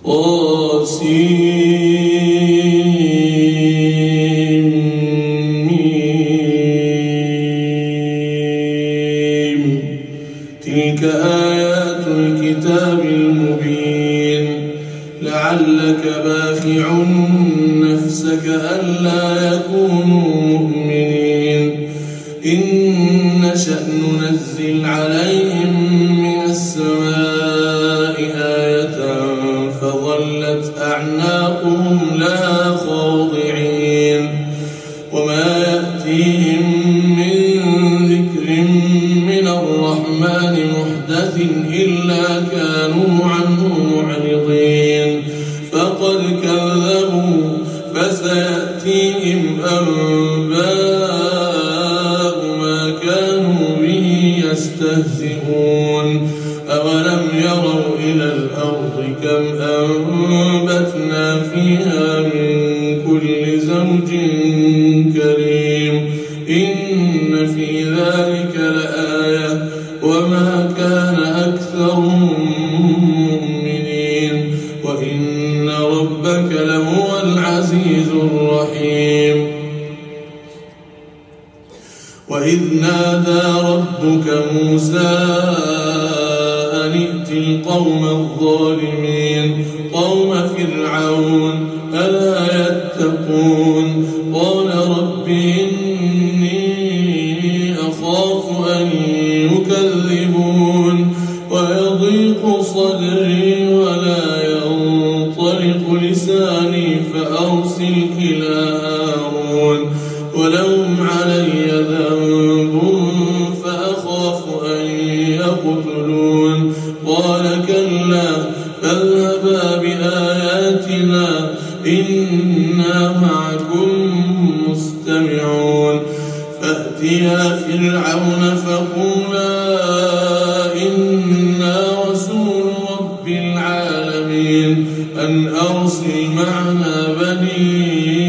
تلك آيات الكتاب المبين لعلك باخع نفسك ألا يكونوا مؤمنين إن نشأ ننزل عليهم من السماء آية فظلت أعناقهم لها خاضعين وما يأتيهم من ذكر من الرحمن محدث إلا كانوا عنه معرضين فقد كذبوا فسيأتيهم أنباء ما كانوا به يستهزئون أولم يروا إلى الأرض كم أنبتنا فيها من كل زوج كريم إن في ذلك لآية وما كان أكثرهم مؤمنين وإن ربك لهو العزيز الرحيم وإذ نادى ربك موسى أن ائت القوم الظالمين قوم فرعون ألا يتقون قال رب إني أخاف أن يكذبون ويضيق صدري ولا ينطلق لساني فأرسل إلى هارون ولهم علي ذنب فأخاف أن يقتلون قال كلا فاذهبا بآياتنا إنا معكم مستمعون فأتيا فرعون فقولا إنا رسول رب العالمين أن أرسل معنا بني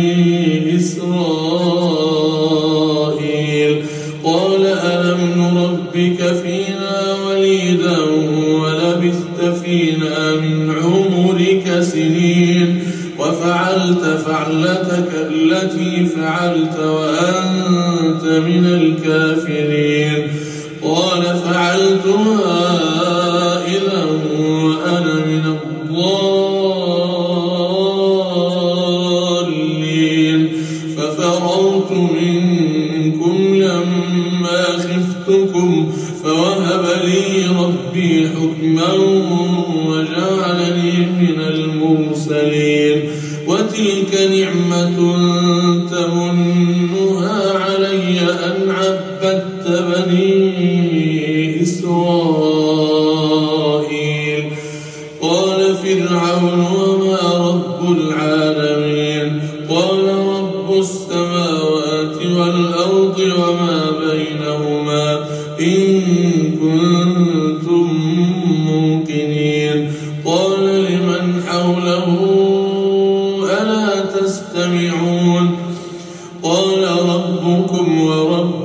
إسرائيل قال ألم نربك فينا وليدا ولبثت فينا من عمرك سنين وفعلت فعلتك التي فعلت وأنت من الكافرين قال فعلتها إذا وأنا من الضالين ففررت منكم لما خفتكم فوهب لي ربي حكما وجعلني من المرسلين وتلك نعمة تمنها علي أن عبدت بني إسرائيل قال فرعون وما رب العالمين قال رب السماوات والأرض وما بينهما إن كنتم موقنين قال لمن حوله ألا تستمعون قال ربكم ورب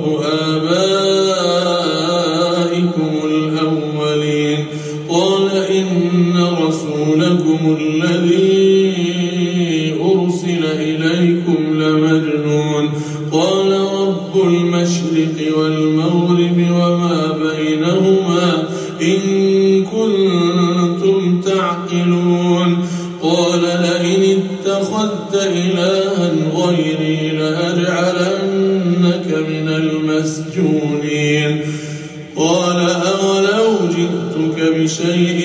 آبائكم الأولين قال إن رسولكم الذي أرسل إليكم لمجنون قال رب المشرق والمغرب وما بينهما إن كنتم تعقلون قال لئن اتخذت إلها غيري لأجعلنك من المسجونين قال أولو جئتك بشيء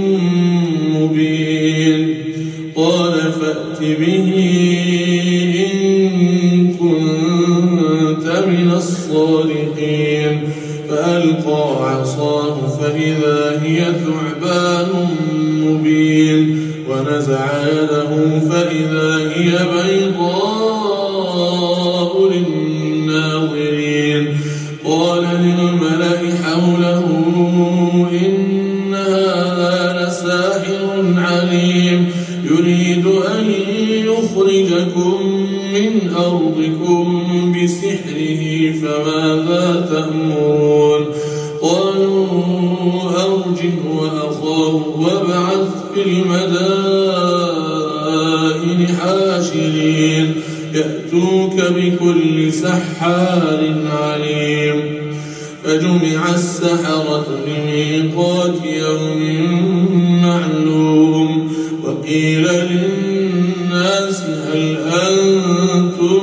مبين قال فأت به إن كنت من الصادقين فألقى عصاه فإذا هي ثعبان مبين ونزع يده فإذا هي بيضاء للناظرين قال للملأ حوله إن هذا لساحر عليم يريد أن يخرجكم من أرضكم بسحره فماذا تأمرون قالوا أرجه وأخاه وابعث في المدائن حاشرين يأتوك بكل سحار عليم فجمع السحرة لميقات يوم معلوم وقيل للناس هل أنتم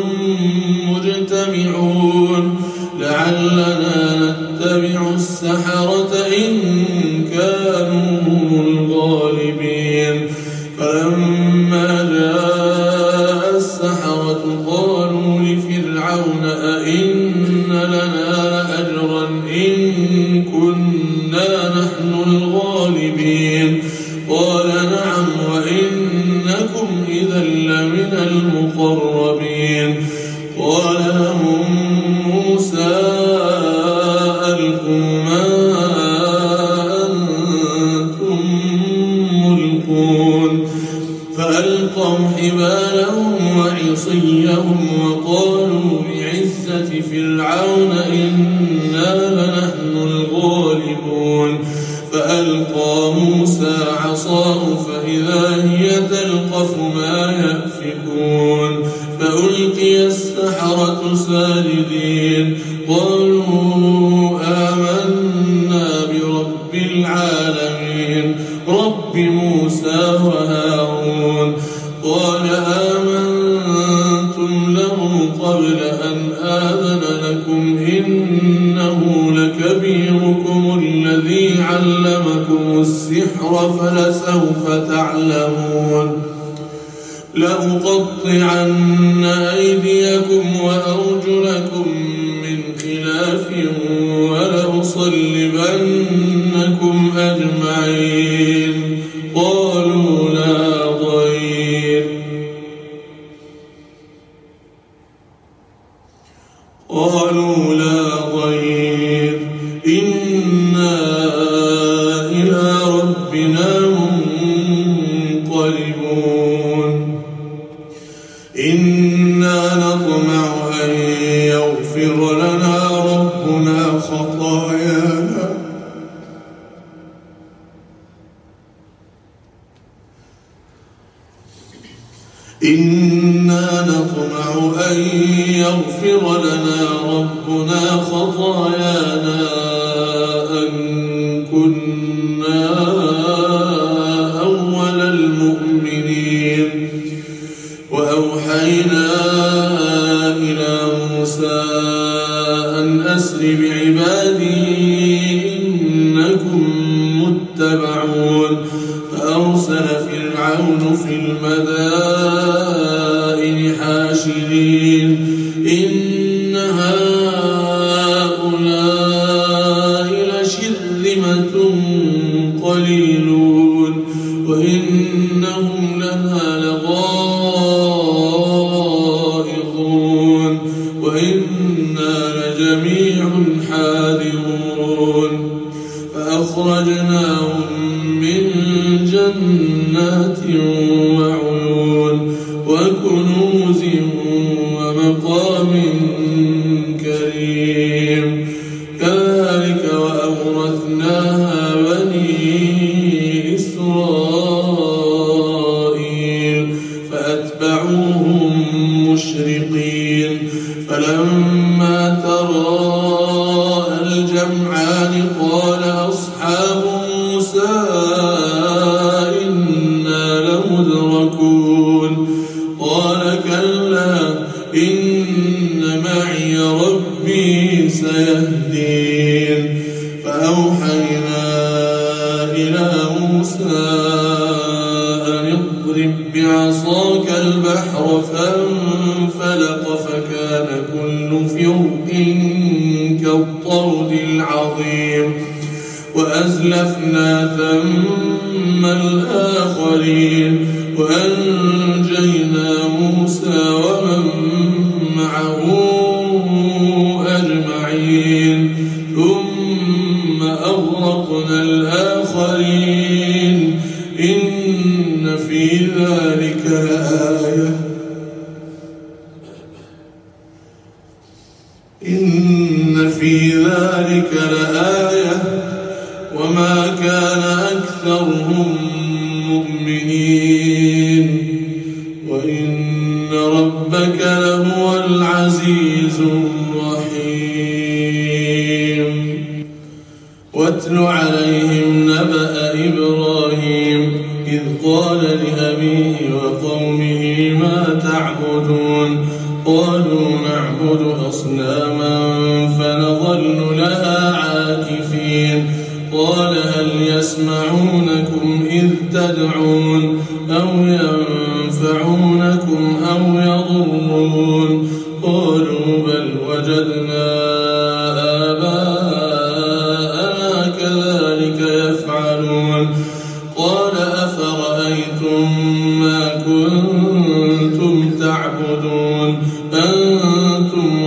مجتمعون لعلنا نتبع السحرة إن كانوا هم الغالبين فلما جاء السحرة قالوا لفرعون أئن لنا لأجرا إن كنا نحن الغالبين قال نعم وإنكم إذا لمن المقربين قال لهم موسى ألقوا ما أنتم ملقون فألقوا حبالهم وعصيهم وقالوا بعزة فرعون إنا لنحن الغالبون فألقى موسى عصاه فإذا هي تلقف ما يأفكون فألقي السحرة ساجدين قالوا آمنا برب العالمين رب موسى وهارون قال آمنتم له قبل أن آذن لكم إنه لكبيركم الذي علمكم السحر فلسوف تعلمون لأقطعن أيديكم وأرجلكم من خلاف ولأصلبنكم أجمعين قالوا لا ضير إنا إلى ربنا منقلبون إنا نطمع أن يغفر لنا ربنا خطايانا إنا نطمع أن يغفر لنا ربنا خطايانا أن كنا أول المؤمنين وأوحينا إلى موسى أن أسر بعبادي إنكم متبعون فأرسل فرعون في المدائن حاشرين إن هؤلاء لشرذمة قليلون وإنهم لنا لغائظون وإنا لجميع حاذرون فأخرجناهم من جنات وعيون وكنوز ومقام كريم كذلك وأورثناها بني إسرائيل فأتبعوهم مشرقين فلما تراءى الجمعان قال أصحاب موسى إنا لمدركون قال كلا إن معي ربي سيهدين فأوحينا إلى موسى أن اضرب بعصاك البحر فانفلق فكان كل فرق كالطود العظيم وأزلفنا ثم الآخرين وأنجينا موسى ومن معه أجمعين ثم أغرقنا الآخرين إن في ذلك لآية وما كان أكثرهم مؤمنين المؤمنين وإن ربك لهو العزيز الرحيم واتل عليهم نبأ إبراهيم إذ قال لأبيه وقومه ما تعبدون قالوا نعبد أصناما فنظل لها عاكفين قال هل يسمعونكم إذ تدعون أو ينفعونكم أو يضرون قالوا بل وجدنا آباءنا كذلك يفعلون قال أفرأيتم ما كنتم تعبدون أنتم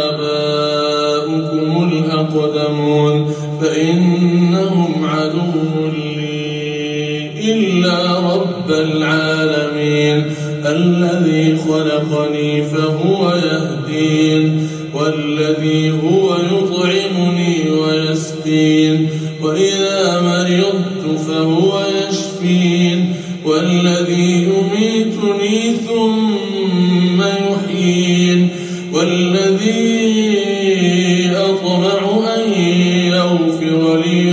وآباؤكم الأقدمون فإنهم عدو لي إلا رب العالمين الذي خلقني فهو يهدين والذي هو يطعمني ويسقين وإذا مرضت فهو يشفين والذي يميتني ثم يحيين والذي أطمع أن يغفر لي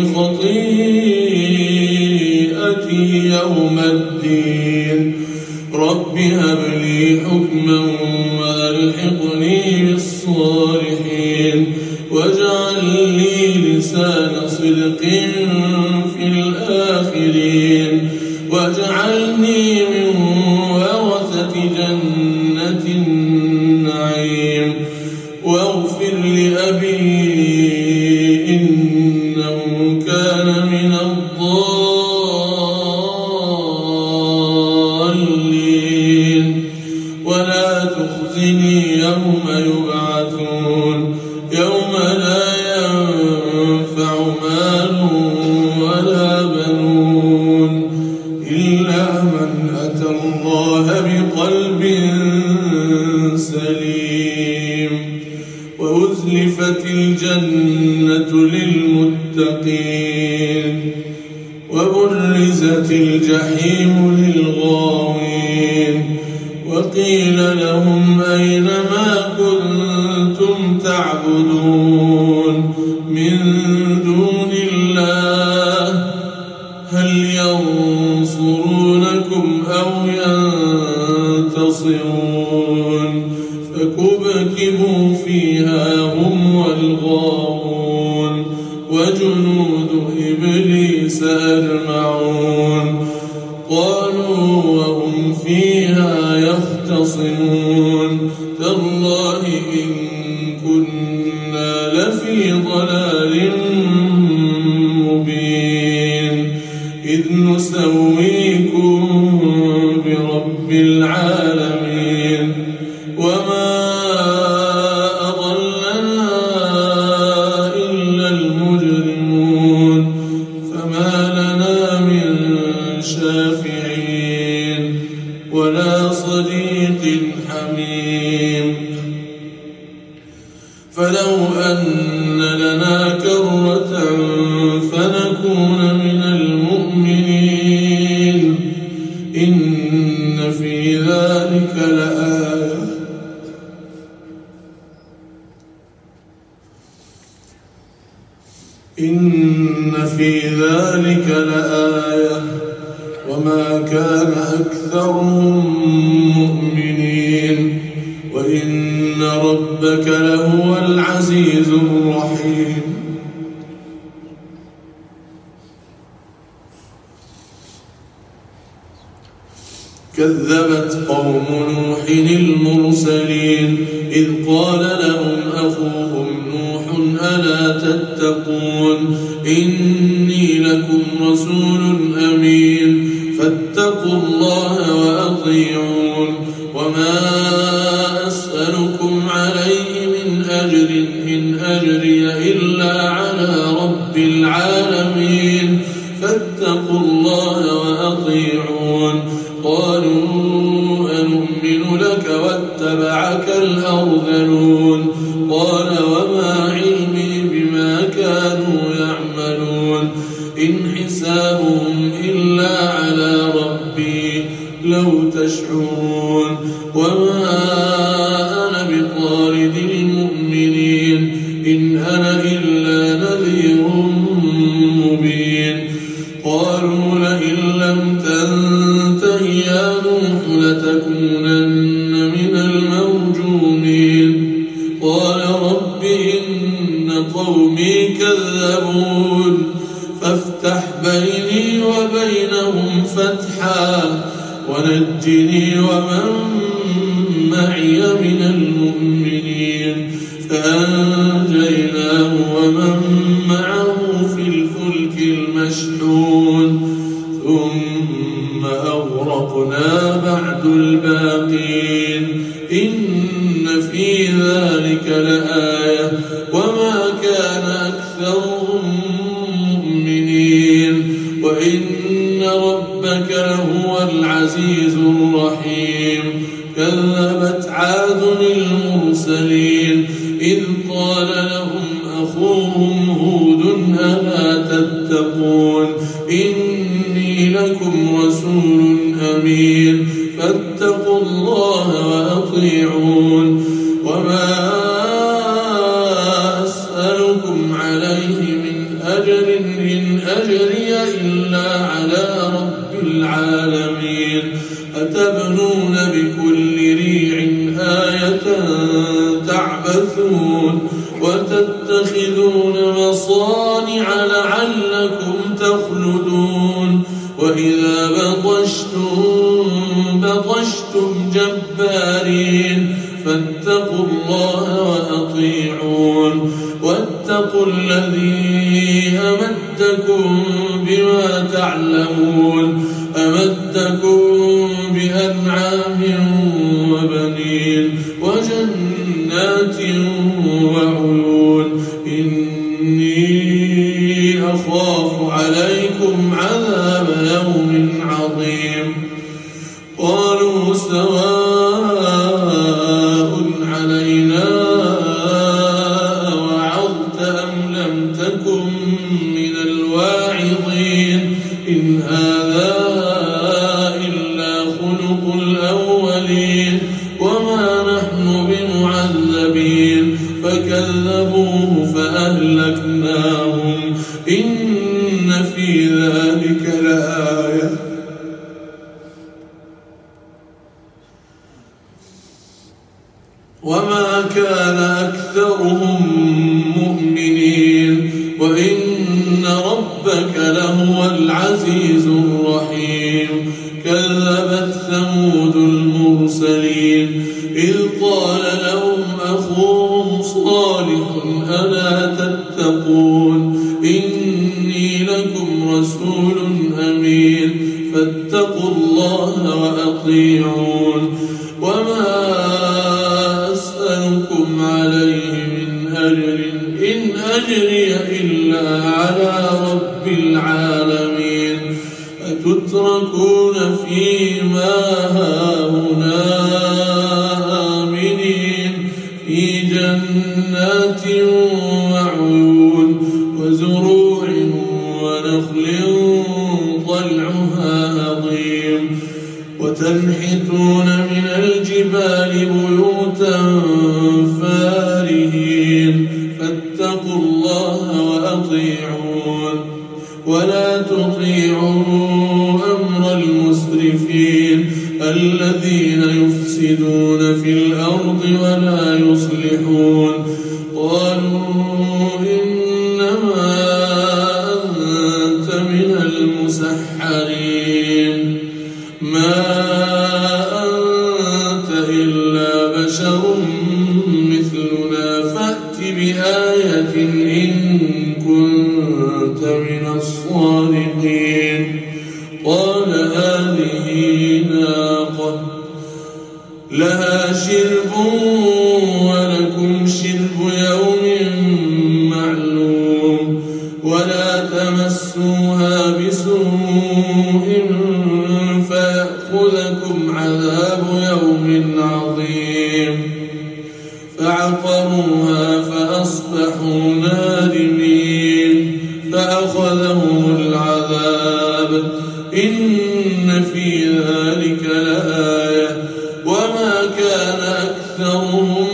خطيئتي يوم الدين رب هب لي حكما وألحقني بالصالحين واجعل لي لسان صدق في الآخرين واجعلني من ورثة جنة النعيم واغفر لأبي إنه كان من الضالين ولا تخزني يوم يبعثون يوم لا ينفع مال ولا بنون إلا من أتى الله بقلب سليم وأزلفت الجنة للمتقين وبرزت الجحيم للغاوين وقيل لهم أين ما كنتم تعبدون من دون الله هل ينصرونكم أو ينتصرون فكبكبوا فيها هم والغاوون وجنود إبليس أجمعون قالوا وهم فيها يختصمون تالله إن كنا لفي ضلال مبين إذ نسويكم برب العالمين وما أضلنا إلا المجرمون فما لنا من شافعين ولا صديق حميم فلو أن لنا كرة فنكون من المؤمنين إن في ذلك لآية إن في ذلك لآية وما كان أكثرهم مؤمنين وإن ربك لهو العزيز الرحيم كذبت قوم نوح المرسلين إذ قال لهم أخوهم نوح ألا تتقون إني لكم رسول أمين فاتقوا الله وأطيعون وما أسألكم عليه من أجر إن أجري إلا على رب العالمين فاتقوا الله وأطيعون قالوا أنؤمن لك واتبعك الأرذلون قال وما علمي بما كانوا يعملون إن حسابهم إلا على ربي لو تشعرون وما أنا بطارد المؤمنين إن أنا إلا نذير مبين قالوا لئن لم تنته يا نوح لتكونن من المرجومين قال رب إن قومي كذبون فافتح بيني وبينهم فتحا ونجني ومن معي من المؤمنين فأنجيناه ومن معه في الفلك المشحون ثم أغرقنا بعد الباقين إن في ذلك لآية وما كان أكثرهم مؤمنين وإن ربك لهو العزيز الرحيم كذبت عاد المرسلين إذ قال لهم أخوهم هود ألا تتقون إني لكم رسول أمين فاتقوا الله وأطيعون وما أسألكم عليه من أجر إن أجري إلا على رب العالمين أتبنون بكل ريع آية تعبثون وتتخذون مصانع لعلكم تخلدون وإذا بطشتم جبارين فاتقوا الله وأطيعون واتقوا الذي أمدكم بما تعلمون أمدكم بأنعام وبنين وجنات وعيون إني أخاف عليكم عذاب يوم عظيم قالوا سواء علينا أوعظت أم لم تكن من الواعظين إن هذا إلا خلق الأولين وما نحن بمعذبين فكذبوه فأهلكناهم إن في ذلك لآية وما كان أكثرهم مؤمنين وإن ربك لهو العزيز الرحيم كذبت ثمود المرسلين إذ قال لهم أخوهم صالح ألا تتقون إني لكم رسول أمين فاتقوا الله وأطيعون وما أسألكم عليه من أجر إن أجري إلا على رب العالمين أتتركون فيما هاهنا آمنين في جنات وعيون وزروع ونخل طلعها هضيم وتنحتون من الجبال بيوتا فارهين فاتقوا الله وأطيعون ولا تطيعوا أمر المسرفين الذين يفسدون في الأرض ولا يصلحون قالوا إنما أنت من المسحرين ما أنت إلا بشر مثلنا فأت بآية إن كنت من الصادقين قال هذه ناقة لها شرب ولكم شرب يوم معلوم ولا تمسوها بسوء فيأخذكم عذاب يوم عظيم فعقروها فأصبحوا نادمين فأخذهم العذاب إن في ذلك لآية وما كان أكثرهم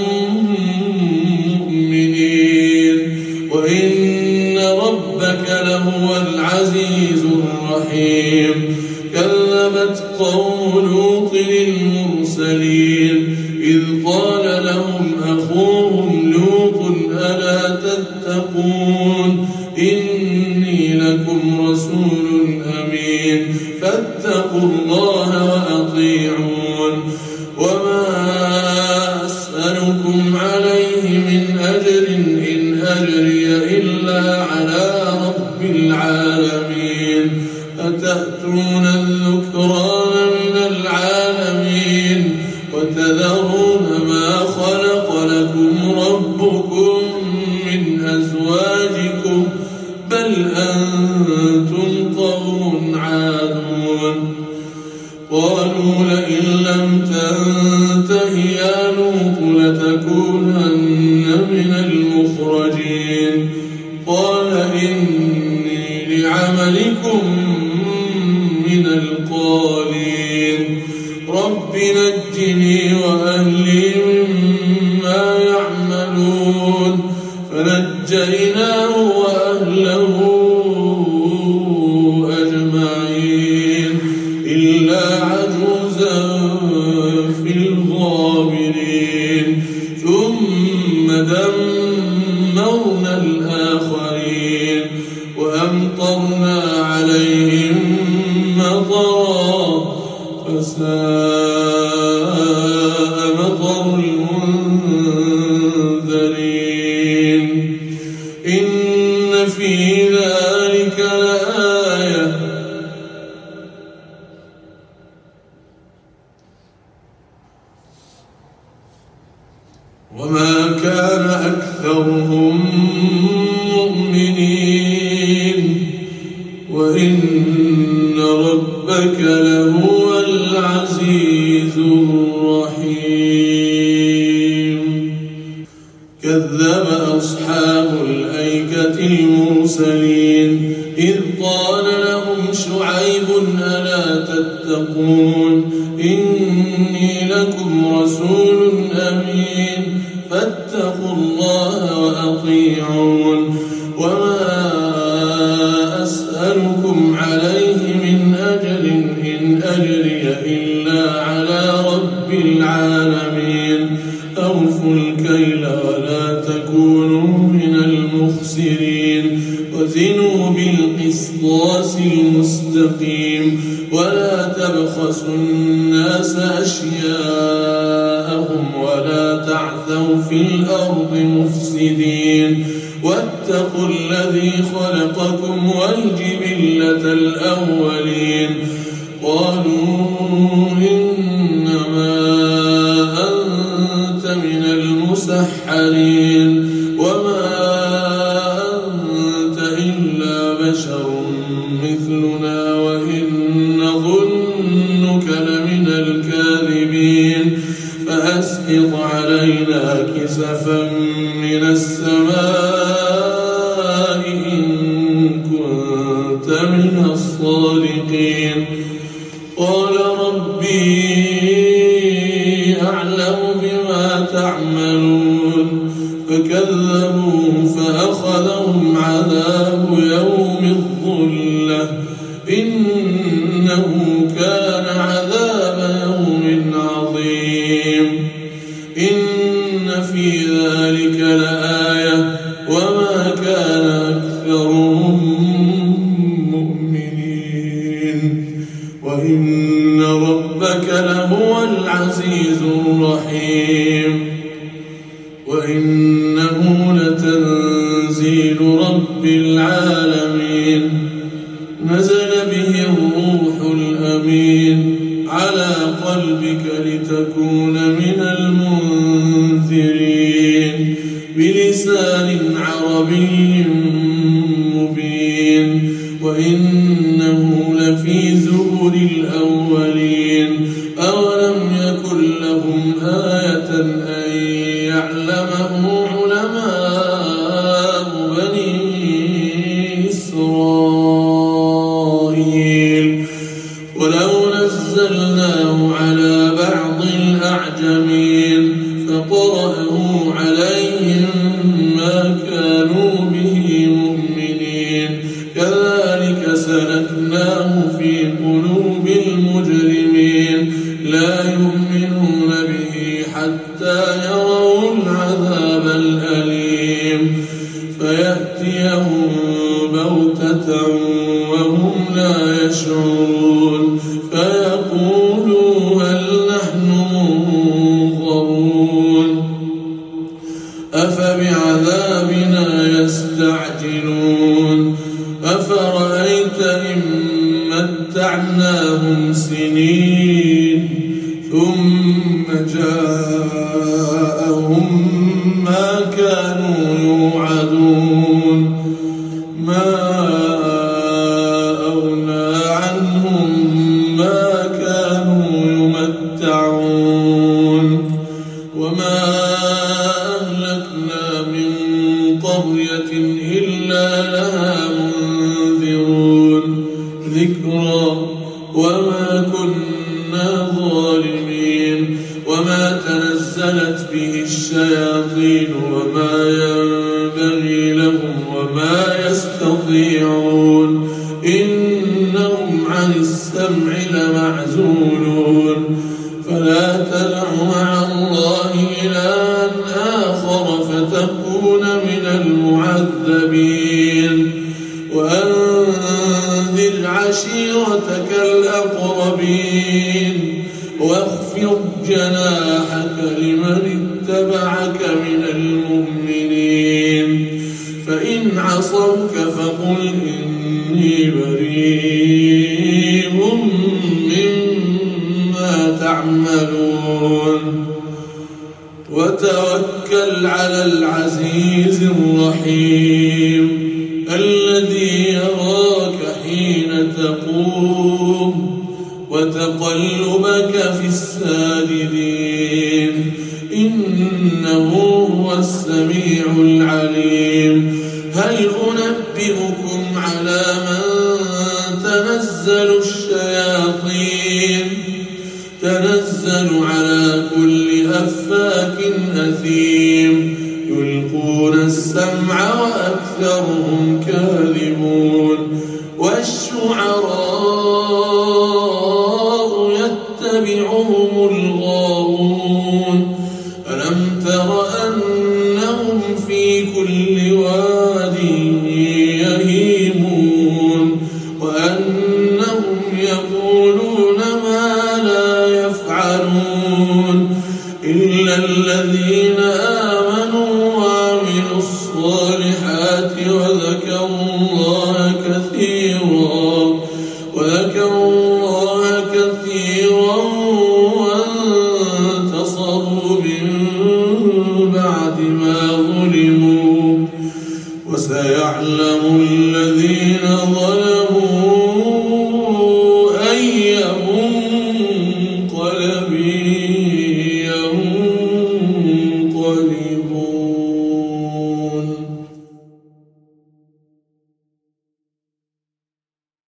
مؤمنين وإن ربك لهو العزيز الرحيم كذبت قوم لوط المرسلين إذ قال لهم أخوهم لوط ألا تتقون إني لكم رسول أمين فاتقوا الله وأطيعون وما أسألكم عليه من أجر إن أجري إلا على رب العالمين أتأتون الذكران من العالمين وتذرون ما خلق لكم ربكم من أزواجكم بل أنتم قوم عادون قالوا لئن لم تنته يا لوط لتكونن من المخرجين قال إني لعملكم من القالين رب نجني وأهلي مما يعملون فنجيناه وأهله أجمعين إلا عجوزا في الغابرين ثم دمرنا الآخرين وأمطرنا عليهم مطرا فساء مطر المنذرين إن في ذلك لآية وما كان أكثرهم مؤمنين وإن ربك لهو العزيز الرحيم كذب أصحاب الأيكة المرسلين إذ قال لهم شعيب ألا تتقون إني لكم رسول أمين فاتقوا الله وأطيعون وما أسألكم عليه من أجر إن أجري إلا على رب العالمين أوفوا الكيل ولا تكونوا من المخسرين وزنوا بالقسطاس المستقيم ولا تبخسوا الناس أشياءهم ولا تعثوا في الأرض مفسدين واتقوا الذي خلقكم والجبلة الأولين قالوا إنما أنت من المسحرين وما أنت إلا بشر مثلنا وإن نظنك لمن الكاذبين فأسقط علينا كسفا من السماء إن كنت من الصادقين قال ربي أعلم بما تعملون فكذبوه فأخذهم عذاب يوم الظلة إنه كان عذاب يوم عظيم إن في ذلك لآية وما كان أكثرهم مؤمنين وإن ربك لهو العزيز الرحيم وإنه لتنزيل رب العالمين نزل به الروح الأمين على قلبك لتكون من المنذرين بلسان عربي مبين وإنه لفي زبر الأولين أولم يكن لهم آية أن يعلمه علماء بني إسرائيل ولو نزلنا لا يؤمنون به حتى يروا العذاب الأليم فيأتيهم بغتة وهم لا يشعرون فيقولوا هل نحن منظرون أفبعذابنا يستعجلون أفرأيت إن متعناهم سنين ثم جاءهم ما كانوا يوعدون ما أغنى عنهم ما كانوا يمتعون وما أهلكنا من قرية إلا لها منذرون ذكرى وما كنا ظالمين وما تنزلت به الشياطين وما ينبغي لهم وما يستطيعون إنهم عن السمع لمعزولون فلا تدع مع الله إلها آخر فتكون من المعذبين وأنذر عشيرتك الأقربين واخفض جناحك لمن اتبعك من المؤمنين فإن عصوك فقل إني بريء مما تعملون وتوكل على العزيز الرحيم الذي يراك حين تقوم وتقلبك في الساجدين إنه هو السميع العليم هل أنبئكم على من تنزل الشياطين تنزل على كل أفاك أثيم يلقون السمع وأكثرهم كاذبون والشعراء يتبعهم الغاوون ألم تر أنهم في كل واد يهيمون وأنهم يقولون ما لا يفعلون إلا الذين آمنوا وعملوا الصالحات وذكروا الله كثيرا وانتصروا من بعد ما ظلموا وسيعلم الذين ظلموا أي منقلب